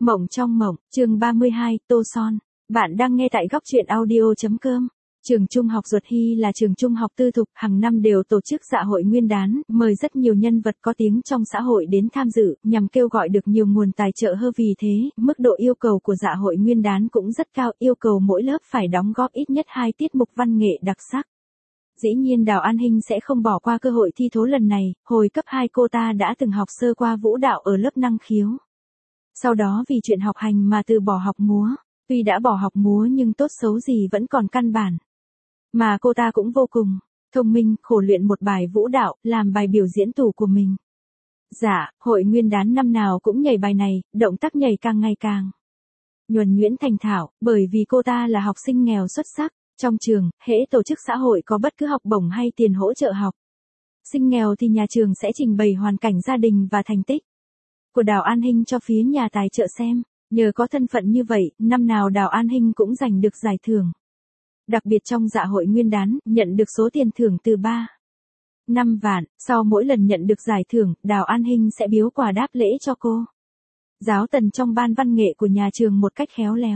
Mộng trong mộng, chương 32, Tô Son. Bạn đang nghe tại góc truyện audio.com. Trường trung học Duật Hy là trường trung học tư thục, hàng năm đều tổ chức dạ hội nguyên đán, mời rất nhiều nhân vật có tiếng trong xã hội đến tham dự, nhằm kêu gọi được nhiều nguồn tài trợ hơn. Vì thế, mức độ yêu cầu của dạ hội nguyên đán cũng rất cao, yêu cầu mỗi lớp phải đóng góp ít nhất 2 tiết mục văn nghệ đặc sắc. Dĩ nhiên Đào An Hinh sẽ không bỏ qua cơ hội thi thố lần này, hồi cấp 2 cô ta đã từng học sơ qua vũ đạo ở lớp năng khiếu. Sau đó vì chuyện học hành mà từ bỏ học múa, tuy đã bỏ học múa nhưng tốt xấu gì vẫn còn căn bản. Mà cô ta cũng vô cùng thông minh, khổ luyện một bài vũ đạo, làm bài biểu diễn tủ của mình. Dạ, hội nguyên đán năm nào cũng nhảy bài này, động tác nhảy càng ngày càng nhuần nhuyễn thành thạo, bởi vì cô ta là học sinh nghèo xuất sắc. Trong trường, hễ tổ chức xã hội có bất cứ học bổng hay tiền hỗ trợ học sinh nghèo thì nhà trường sẽ trình bày hoàn cảnh gia đình và thành tích của Đào An Hinh cho phía nhà tài trợ xem. Nhờ có thân phận như vậy, năm nào Đào An Hinh cũng giành được giải thưởng. Đặc biệt trong dạ hội nguyên đán, nhận được số tiền thưởng từ 3-5 vạn, sau mỗi lần nhận được giải thưởng, Đào An Hinh sẽ biếu quà đáp lễ cho cô giáo tần trong ban văn nghệ của nhà trường một cách khéo léo.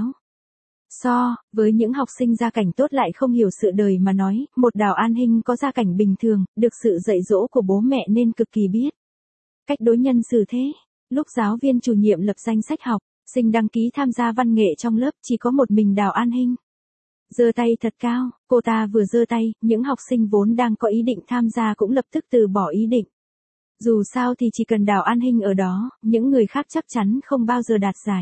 Với những học sinh gia cảnh tốt lại không hiểu sự đời mà nói, một Đào An Hinh có gia cảnh bình thường, được sự dạy dỗ của bố mẹ nên cực kỳ biết cách đối nhân xử thế. Lúc giáo viên chủ nhiệm lập danh sách học sinh đăng ký tham gia văn nghệ trong lớp, chỉ có một mình Đào An Hinh giơ tay thật cao. Cô ta vừa giơ tay, những học sinh vốn đang có ý định tham gia cũng lập tức từ bỏ ý định. Dù sao thì chỉ cần Đào An Hinh ở đó, những người khác chắc chắn không bao giờ đạt giải.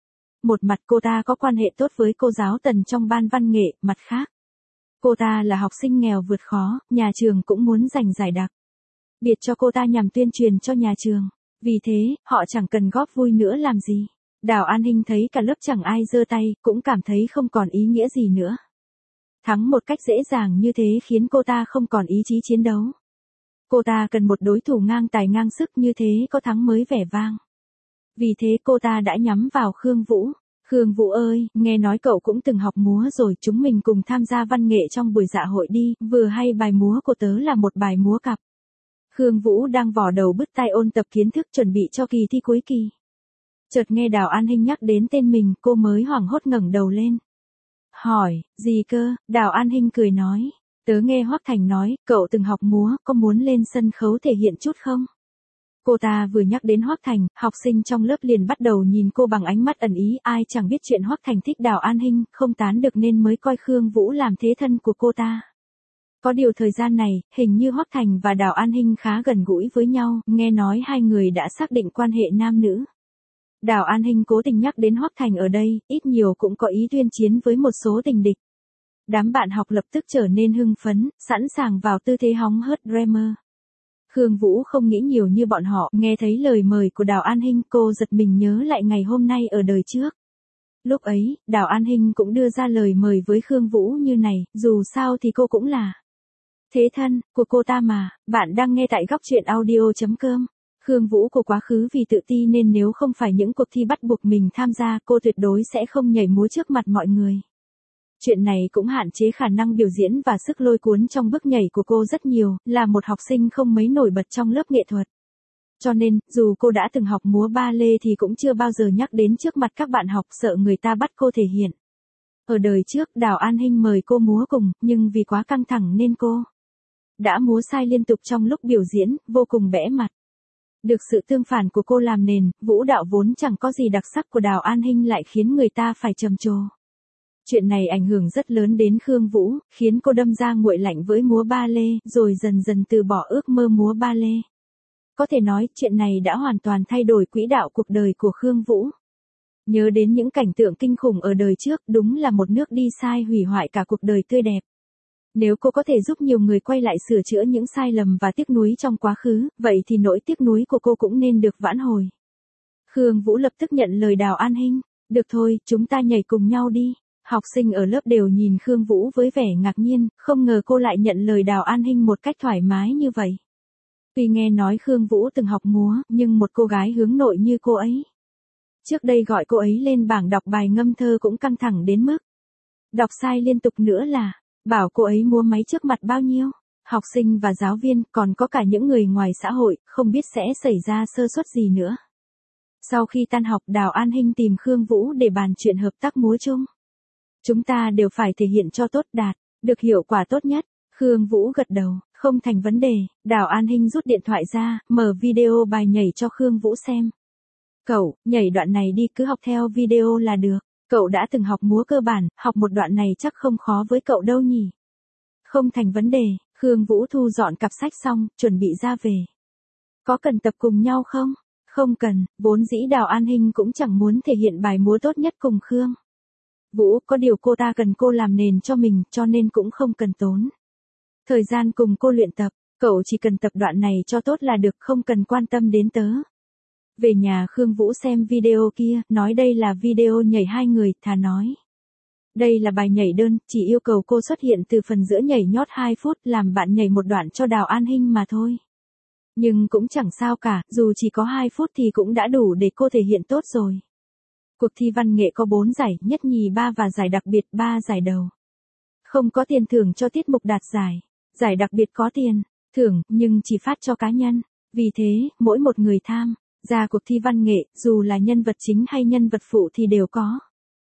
Một mặt cô ta có quan hệ tốt với cô giáo tần trong ban văn nghệ, mặt khác cô ta là học sinh nghèo vượt khó, nhà trường cũng muốn giành giải đặc biệt cho cô ta nhằm tuyên truyền cho nhà trường. Vì thế, họ chẳng cần góp vui nữa làm gì. Đào An Hinh thấy cả lớp chẳng ai giơ tay, cũng cảm thấy không còn ý nghĩa gì nữa. Thắng một cách dễ dàng như thế khiến cô ta không còn ý chí chiến đấu. Cô ta cần một đối thủ ngang tài ngang sức, như thế có thắng mới vẻ vang. Vì thế cô ta đã nhắm vào Khương Vũ. Khương Vũ ơi, nghe nói cậu cũng từng học múa rồi, chúng mình cùng tham gia văn nghệ trong buổi dạ hội đi, vừa hay bài múa của tớ là một bài múa cặp. Khương Vũ đang vò đầu bứt tai ôn tập kiến thức chuẩn bị cho kỳ thi cuối kỳ. Chợt nghe Đào An Hinh nhắc đến tên mình, cô mới hoảng hốt ngẩng đầu lên. Hỏi, gì cơ? Đào An Hinh cười nói, tớ nghe Hoắc Thành nói, cậu từng học múa, có muốn lên sân khấu thể hiện chút không? Cô ta vừa nhắc đến Hoắc Thành, học sinh trong lớp liền bắt đầu nhìn cô bằng ánh mắt ẩn ý, ai chẳng biết chuyện Hoắc Thành thích Đào An Hinh, không tán được nên mới coi Khương Vũ làm thế thân của cô ta. Có điều thời gian này, hình như Hoắc Thành và Đào An Hinh khá gần gũi với nhau, nghe nói hai người đã xác định quan hệ nam nữ. Đào An Hinh cố tình nhắc đến Hoắc Thành ở đây, ít nhiều cũng có ý tuyên chiến với một số tình địch. Đám bạn học lập tức trở nên hưng phấn, sẵn sàng vào tư thế hóng hớt Dreamer. Khương Vũ không nghĩ nhiều như bọn họ, nghe thấy lời mời của Đào An Hinh, cô giật mình nhớ lại ngày hôm nay ở đời trước. Lúc ấy, Đào An Hinh cũng đưa ra lời mời với Khương Vũ như này, dù sao thì cô cũng là thế thân của cô ta mà. Bạn đang nghe tại góc truyện audio.com. Khương Vũ cô quá khứ vì tự ti nên nếu không phải những cuộc thi bắt buộc mình tham gia, cô tuyệt đối sẽ không nhảy múa trước mặt mọi người. Chuyện này cũng hạn chế khả năng biểu diễn và sức lôi cuốn trong bước nhảy của cô rất nhiều, là một học sinh không mấy nổi bật trong lớp nghệ thuật. Cho nên, dù cô đã từng học múa ba lê thì cũng chưa bao giờ nhắc đến trước mặt các bạn học, sợ người ta bắt cô thể hiện. Ở đời trước, Đào An Hinh mời cô múa cùng, nhưng vì quá căng thẳng nên cô đã múa sai liên tục trong lúc biểu diễn, vô cùng bẽ mặt. Được sự tương phản của cô làm nền, vũ đạo vốn chẳng có gì đặc sắc của Đào An Hinh lại khiến người ta phải trầm trồ. Chuyện này ảnh hưởng rất lớn đến Khương Vũ, khiến cô đâm ra nguội lạnh với múa ba lê, rồi dần dần từ bỏ ước mơ múa ba lê. Có thể nói, chuyện này đã hoàn toàn thay đổi quỹ đạo cuộc đời của Khương Vũ. Nhớ đến những cảnh tượng kinh khủng ở đời trước, đúng là một nước đi sai hủy hoại cả cuộc đời tươi đẹp. Nếu cô có thể giúp nhiều người quay lại sửa chữa những sai lầm và tiếc nuối trong quá khứ, vậy thì nỗi tiếc nuối của cô cũng nên được vãn hồi. Khương Vũ lập tức nhận lời Đào An Hinh. Được thôi, chúng ta nhảy cùng nhau đi. Học sinh ở lớp đều nhìn Khương Vũ với vẻ ngạc nhiên, không ngờ cô lại nhận lời Đào An Hinh một cách thoải mái như vậy. Tuy nghe nói Khương Vũ từng học múa, nhưng một cô gái hướng nội như cô ấy, trước đây gọi cô ấy lên bảng đọc bài ngâm thơ cũng căng thẳng đến mức đọc sai liên tục nữa là bảo cô ấy múa máy trước mặt bao nhiêu học sinh và giáo viên, còn có cả những người ngoài xã hội, không biết sẽ xảy ra sơ suất gì nữa. Sau khi tan học Đào An Hinh tìm Khương Vũ để bàn chuyện hợp tác múa chung. Chúng ta đều phải thể hiện cho tốt đạt, được hiệu quả tốt nhất. Khương Vũ gật đầu, không thành vấn đề. Đào An Hinh rút điện thoại ra, mở video bài nhảy cho Khương Vũ xem. Cậu, nhảy đoạn này đi, cứ học theo video là được. Cậu đã từng học múa cơ bản, học một đoạn này chắc không khó với cậu đâu nhỉ. Không thành vấn đề. Khương Vũ thu dọn cặp sách xong, chuẩn bị ra về. Có cần tập cùng nhau không? Không cần, vốn dĩ Đào An Hinh cũng chẳng muốn thể hiện bài múa tốt nhất cùng Khương Vũ, có điều cô ta cần cô làm nền cho mình, cho nên cũng không cần tốn thời gian cùng cô luyện tập, cậu chỉ cần tập đoạn này cho tốt là được, không cần quan tâm đến tớ. Về nhà Khương Vũ xem video kia, nói đây là video nhảy hai người, thà nói. Đây là bài nhảy đơn, chỉ yêu cầu cô xuất hiện từ phần giữa nhảy nhót 2 phút, làm bạn nhảy một đoạn cho Đào An Hinh mà thôi. Nhưng cũng chẳng sao cả, dù chỉ có 2 phút thì cũng đã đủ để cô thể hiện tốt rồi. Cuộc thi văn nghệ có 4 giải, nhất nhì 3 và giải đặc biệt 3 giải đầu. Không có tiền thưởng cho tiết mục đạt giải. Giải đặc biệt có tiền thưởng, nhưng chỉ phát cho cá nhân. Vì thế, mỗi một người tham gia cuộc thi văn nghệ, dù là nhân vật chính hay nhân vật phụ thì đều có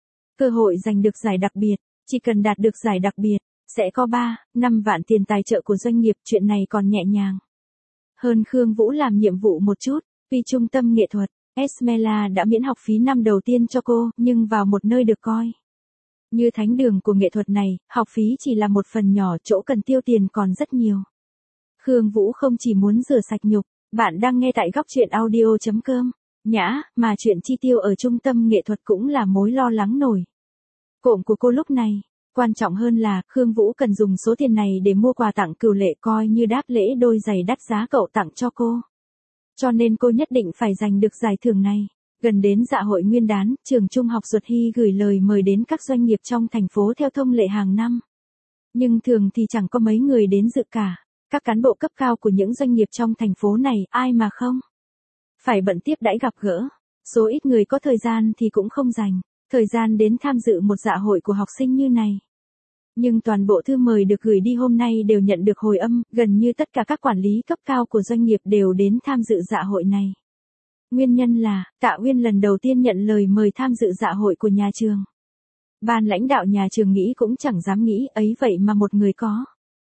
cơ hội giành được giải đặc biệt. Chỉ cần đạt được giải đặc biệt, sẽ có 3-5 vạn tiền tài trợ của doanh nghiệp, chuyện này còn nhẹ nhàng hơn Khương Vũ làm nhiệm vụ một chút. Vì trung tâm nghệ thuật Esmela đã miễn học phí năm đầu tiên cho cô, nhưng vào một nơi được coi như thánh đường của nghệ thuật này, học phí chỉ là một phần nhỏ, chỗ cần tiêu tiền còn rất nhiều. Khương Vũ không chỉ muốn rửa sạch nhục. Bạn đang nghe tại góc truyện audio.com. Nhã, mà chuyện chi tiêu ở trung tâm nghệ thuật cũng là mối lo lắng nổi cộm của cô lúc này. Quan trọng hơn là, Khương Vũ cần dùng số tiền này để mua quà tặng Cửu Lệ, coi như đáp lễ đôi giày đắt giá cậu tặng cho cô. Cho nên cô nhất định phải giành được giải thưởng này. Gần đến dạ hội Nguyên đán, trường Trung học Duật Hy gửi lời mời đến các doanh nghiệp trong thành phố theo thông lệ hàng năm. Nhưng thường thì chẳng có mấy người đến dự cả. Các cán bộ cấp cao của những doanh nghiệp trong thành phố này, ai mà không phải bận tiếp đãi gặp gỡ. Số ít người có thời gian thì cũng không dành thời gian đến tham dự một dạ hội của học sinh như này. Nhưng toàn bộ thư mời được gửi đi hôm nay đều nhận được hồi âm, gần như tất cả các quản lý cấp cao của doanh nghiệp đều đến tham dự dạ hội này. Nguyên nhân là, Tạ Uyên lần đầu tiên nhận lời mời tham dự dạ hội của nhà trường. Ban lãnh đạo nhà trường nghĩ cũng chẳng dám nghĩ, ấy vậy mà một người có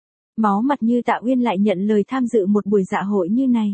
máu mặt như Tạ Uyên lại nhận lời tham dự một buổi dạ hội như này.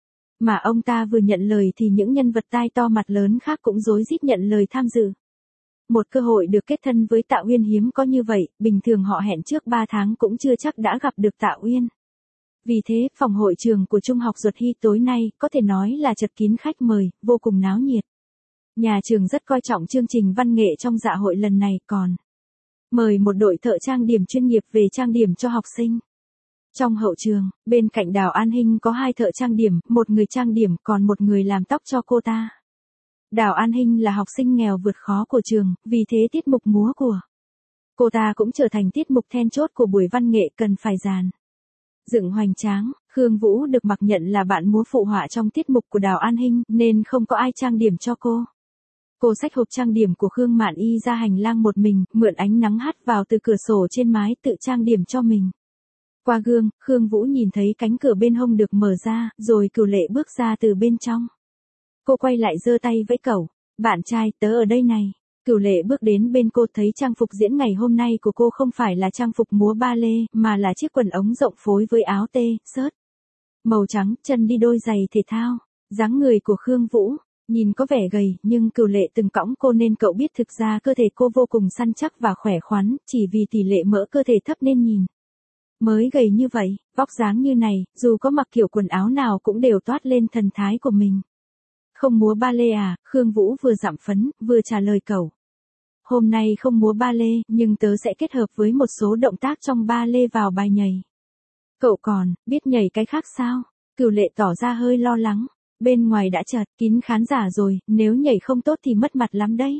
Mà ông ta vừa nhận lời thì những nhân vật tai to mặt lớn khác cũng rối rít nhận lời tham dự. Một cơ hội được kết thân với Tạ Uyên hiếm có như vậy, bình thường họ hẹn trước 3 tháng cũng chưa chắc đã gặp được Tạ Uyên. Vì thế, phòng hội trường của Trung học Duật Hy tối nay có thể nói là chật kín khách mời, vô cùng náo nhiệt. Nhà trường rất coi trọng chương trình văn nghệ trong dạ hội lần này, còn mời một đội thợ trang điểm chuyên nghiệp về trang điểm cho học sinh. Trong hậu trường, bên cạnh Đào An Hinh có 2 thợ trang điểm, một người trang điểm còn một người làm tóc cho cô ta. Đào An Hinh là học sinh nghèo vượt khó của trường, vì thế tiết mục múa của cô ta cũng trở thành tiết mục then chốt của buổi văn nghệ, cần phải dàn dựng hoành tráng. Khương Vũ được mặc nhận là bạn múa phụ họa trong tiết mục của Đào An Hinh, nên không có ai trang điểm cho cô. Cô xách hộp trang điểm của Khương Mạn Y ra hành lang một mình, mượn ánh nắng hắt vào từ cửa sổ trên mái, tự trang điểm cho mình. Qua gương, Khương Vũ nhìn thấy cánh cửa bên hông được mở ra, rồi Cửu Lệ bước ra từ bên trong. Cô quay lại giơ tay với cậu. Bạn trai, tớ ở đây này. Cửu Lệ bước đến bên cô, thấy trang phục diễn ngày hôm nay của cô không phải là trang phục múa ba lê, mà là chiếc quần ống rộng phối với áo tê, xớt màu trắng, chân đi đôi giày thể thao. Dáng người của Khương Vũ nhìn có vẻ gầy, nhưng Cửu Lệ từng cõng cô nên cậu biết thực ra cơ thể cô vô cùng săn chắc và khỏe khoắn, chỉ vì tỷ lệ mỡ cơ thể thấp nên nhìn mới gầy như vậy. Vóc dáng như này, dù có mặc kiểu quần áo nào cũng đều toát lên thần thái của mình. Không múa ba lê à? Khương Vũ vừa dặm phấn, vừa trả lời cậu. Hôm nay không múa ba lê, nhưng tớ sẽ kết hợp với một số động tác trong ba lê vào bài nhảy. Cậu còn biết nhảy cái khác sao? Cửu Lệ tỏ ra hơi lo lắng. Bên ngoài đã chật kín khán giả rồi, nếu nhảy không tốt thì mất mặt lắm đấy.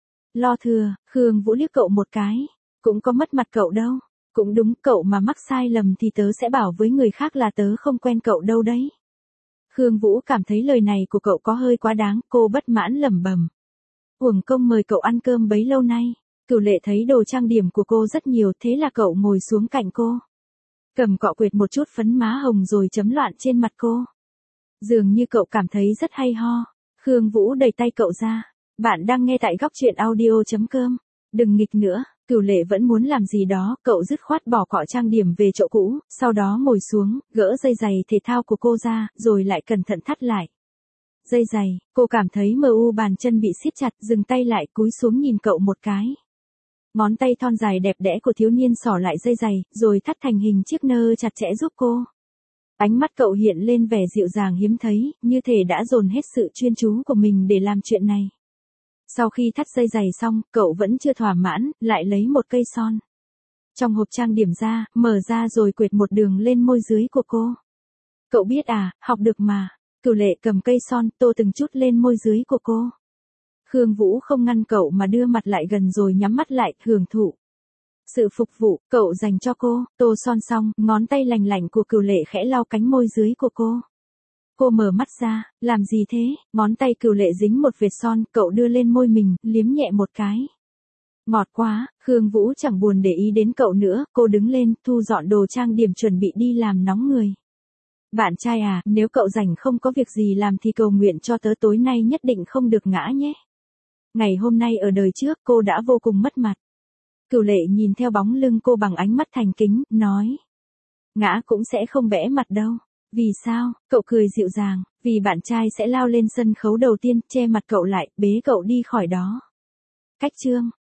Lo thừa, Khương Vũ liếc cậu một cái. Cũng có mất mặt cậu đâu. Cũng đúng, cậu mà mắc sai lầm thì tớ sẽ bảo với người khác là tớ không quen cậu đâu đấy. Khương Vũ cảm thấy lời này của cậu có hơi quá đáng, cô bất mãn lẩm bẩm. Uổng công mời cậu ăn cơm bấy lâu nay. Cửu Lệ thấy đồ trang điểm của cô rất nhiều, thế là cậu ngồi xuống cạnh cô. Cầm cọ quệt một chút phấn má hồng rồi chấm loạn trên mặt cô. Dường như cậu cảm thấy rất hay ho. Khương Vũ đẩy tay cậu ra. Bạn đang nghe tại góc truyện audio.com. Đừng nghịch nữa, Cửu Lệ vẫn muốn làm gì đó, cậu dứt khoát bỏ cọ trang điểm về chỗ cũ, sau đó ngồi xuống, gỡ dây giày thể thao của cô ra, rồi lại cẩn thận thắt lại. Dây giày, cô cảm thấy mờ u bàn chân bị siết chặt, dừng tay lại, cúi xuống nhìn cậu một cái. Ngón tay thon dài đẹp đẽ của thiếu niên xỏ lại dây giày, rồi thắt thành hình chiếc nơ chặt chẽ giúp cô. Ánh mắt cậu hiện lên vẻ dịu dàng hiếm thấy, như thể đã dồn hết sự chuyên chú của mình để làm chuyện này. Sau khi thắt dây giày xong, cậu vẫn chưa thỏa mãn, lại lấy một cây son. Trong hộp trang điểm ra, mở ra rồi quệt một đường lên môi dưới của cô. Cậu biết à, học được mà. Cửu Lệ cầm cây son, tô từng chút lên môi dưới của cô. Khương Vũ không ngăn cậu mà đưa mặt lại gần rồi nhắm mắt lại, hưởng thụ. Sự phục vụ, cậu dành cho cô, tô son xong, ngón tay lành lạnh của Cửu Lệ khẽ lau cánh môi dưới của cô. Cô mở mắt ra, làm gì thế, ngón tay Cửu Lệ dính một vệt son, cậu đưa lên môi mình, liếm nhẹ một cái. Ngọt quá, Khương Vũ chẳng buồn để ý đến cậu nữa, cô đứng lên, thu dọn đồ trang điểm chuẩn bị đi làm nóng người. Bạn trai à, nếu cậu rảnh không có việc gì làm thì cầu nguyện cho tớ tối nay nhất định không được ngã nhé. Ngày hôm nay ở đời trước cô đã vô cùng mất mặt. Cửu Lệ nhìn theo bóng lưng cô bằng ánh mắt thành kính, nói. Ngã cũng sẽ không bẽ mặt đâu. Vì sao? Cậu cười dịu dàng, vì bạn trai sẽ lao lên sân khấu đầu tiên, che mặt cậu lại, bế cậu đi khỏi đó. Cách chương